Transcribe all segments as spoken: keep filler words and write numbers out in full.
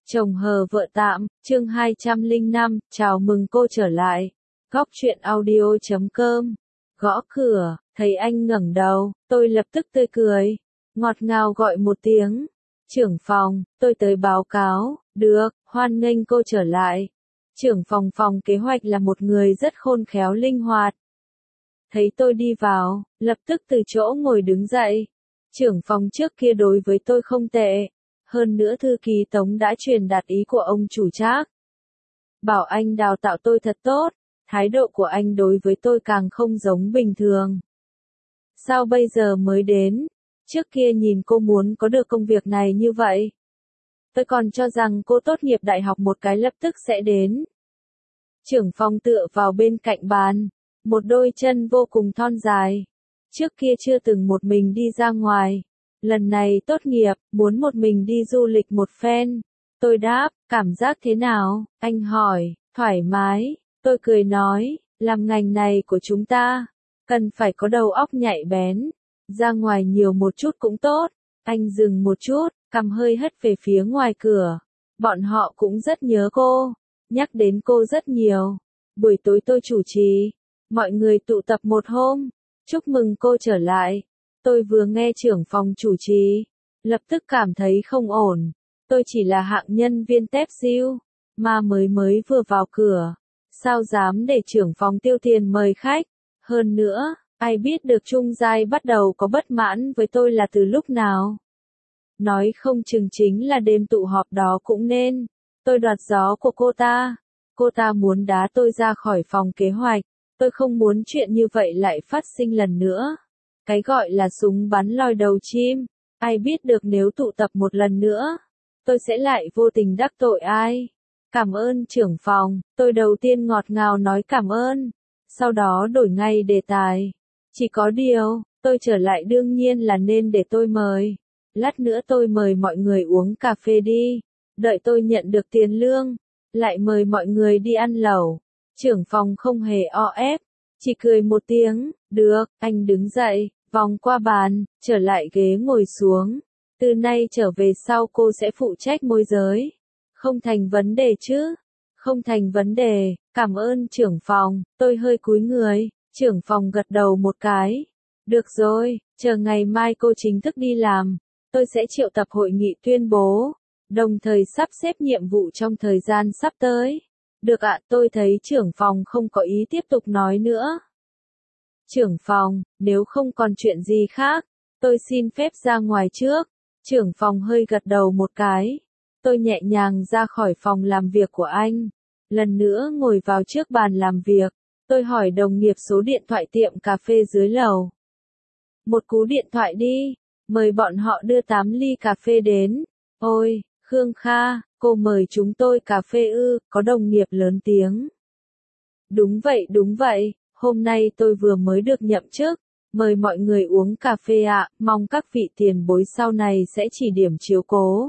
Chồng hờ vợ tạm, chương hai trăm lẻ năm, chào mừng cô trở lại. Góc truyện audio chấm com. Gõ cửa, thấy anh ngẩng đầu, tôi lập tức tươi cười. Ngọt ngào gọi một tiếng. Trưởng phòng, tôi tới báo cáo, được, hoan nghênh cô trở lại. Trưởng phòng phòng kế hoạch là một người rất khôn khéo linh hoạt. Thấy tôi đi vào, lập tức từ chỗ ngồi đứng dậy. Trưởng phòng trước kia đối với tôi không tệ. Hơn nữa thư ký Tống đã truyền đạt ý của ông chủ Trác. Bảo anh đào tạo tôi thật tốt, thái độ của anh đối với tôi càng không giống bình thường. Sao bây giờ mới đến? Trước kia nhìn cô muốn có được công việc này như vậy. Tôi còn cho rằng cô tốt nghiệp đại học một cái lập tức sẽ đến. Trưởng phòng tựa vào bên cạnh bàn, một đôi chân vô cùng thon dài. Trước kia chưa từng một mình đi ra ngoài. Lần này tốt nghiệp, muốn một mình đi du lịch một phen. Tôi đáp, cảm giác thế nào? Anh hỏi, thoải mái. Tôi cười nói, làm ngành này của chúng ta, cần phải có đầu óc nhạy bén. Ra ngoài nhiều một chút cũng tốt. Anh dừng một chút, cằm hơi hất về phía ngoài cửa. Bọn họ cũng rất nhớ cô, nhắc đến cô rất nhiều. Buổi tối tôi chủ trì, mọi người tụ tập một hôm, chúc mừng cô trở lại. Tôi vừa nghe trưởng phòng chủ trì, lập tức cảm thấy không ổn. Tôi chỉ là hạng nhân viên tép siêu, mà mới mới vừa vào cửa. Sao dám để trưởng phòng tiêu tiền mời khách? Hơn nữa, ai biết được Trung Giai bắt đầu có bất mãn với tôi là từ lúc nào? Nói không chừng chính là đêm tụ họp đó cũng nên. Tôi đoạt gió của cô ta. Cô ta muốn đá tôi ra khỏi phòng kế hoạch. Tôi không muốn chuyện như vậy lại phát sinh lần nữa. Cái gọi là súng bắn lòi đầu chim, ai biết được nếu tụ tập một lần nữa, tôi sẽ lại vô tình đắc tội ai. Cảm ơn trưởng phòng, tôi đầu tiên ngọt ngào nói cảm ơn, sau đó đổi ngay đề tài. Chỉ có điều, tôi trở lại đương nhiên là nên để tôi mời. Lát nữa tôi mời mọi người uống cà phê đi, đợi tôi nhận được tiền lương, lại mời mọi người đi ăn lẩu. Trưởng phòng không hề o ép, chỉ cười một tiếng, được, anh đứng dậy. Vòng qua bàn, trở lại ghế ngồi xuống. Từ nay trở về sau cô sẽ phụ trách môi giới. Không thành vấn đề chứ? Không thành vấn đề, cảm ơn trưởng phòng. Tôi hơi cúi người, trưởng phòng gật đầu một cái. Được rồi, chờ ngày mai cô chính thức đi làm. Tôi sẽ triệu tập hội nghị tuyên bố, đồng thời sắp xếp nhiệm vụ trong thời gian sắp tới. Được ạ, tôi thấy trưởng phòng không có ý tiếp tục nói nữa. Trưởng phòng, nếu không còn chuyện gì khác, tôi xin phép ra ngoài trước. Trưởng phòng hơi gật đầu một cái. Tôi nhẹ nhàng ra khỏi phòng làm việc của anh. Lần nữa ngồi vào trước bàn làm việc. Tôi hỏi đồng nghiệp số điện thoại tiệm cà phê dưới lầu. Một cú điện thoại đi. Mời bọn họ đưa tám ly cà phê đến. Ôi, Khương Kha, cô mời chúng tôi cà phê ư, có đồng nghiệp lớn tiếng. Đúng vậy, đúng vậy. Hôm nay tôi vừa mới được nhậm chức, mời mọi người uống cà phê ạ, mong các vị tiền bối sau này sẽ chỉ điểm chiếu cố.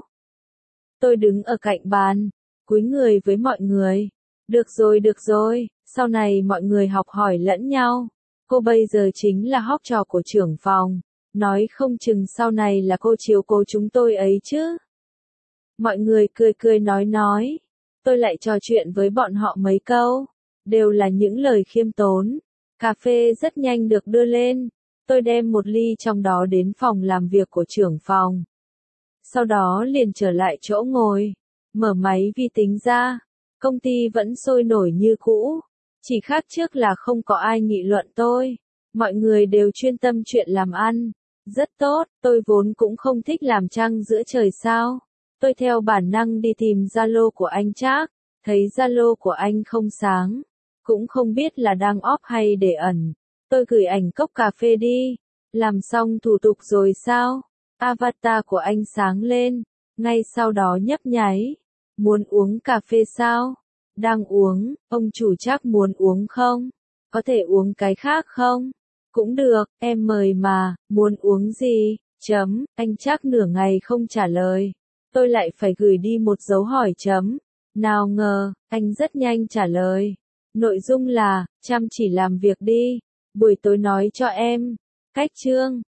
Tôi đứng ở cạnh bàn, cúi người với mọi người. Được rồi, được rồi, sau này mọi người học hỏi lẫn nhau. Cô bây giờ chính là hóc trò của trưởng phòng, nói không chừng sau này là cô chiếu cố chúng tôi ấy chứ. Mọi người cười cười nói nói, tôi lại trò chuyện với bọn họ mấy câu. Đều là những lời khiêm tốn. Cà phê rất nhanh được đưa lên. Tôi đem một ly trong đó đến phòng làm việc của trưởng phòng. Sau đó liền trở lại chỗ ngồi. Mở máy vi tính ra. Công ty vẫn sôi nổi như cũ. Chỉ khác trước là không có ai nghị luận tôi. Mọi người đều chuyên tâm chuyện làm ăn. Rất tốt, tôi vốn cũng không thích làm trăng giữa trời sao. Tôi theo bản năng đi tìm Zalo của anh Trác. Thấy Zalo của anh không sáng. Cũng không biết là đang off hay để ẩn. Tôi gửi ảnh cốc cà phê đi. Làm xong thủ tục rồi sao? Avatar của anh sáng lên. Ngay sau đó nhấp nháy. Muốn uống cà phê sao? Đang uống, ông chủ Trác muốn uống không? Có thể uống cái khác không? Cũng được, em mời mà, muốn uống gì? Chấm, anh Trác nửa ngày không trả lời. Tôi lại phải gửi đi một dấu hỏi chấm. Nào ngờ, anh rất nhanh trả lời. Nội dung là, chăm chỉ làm việc đi, buổi tối nói cho em. Cách chương,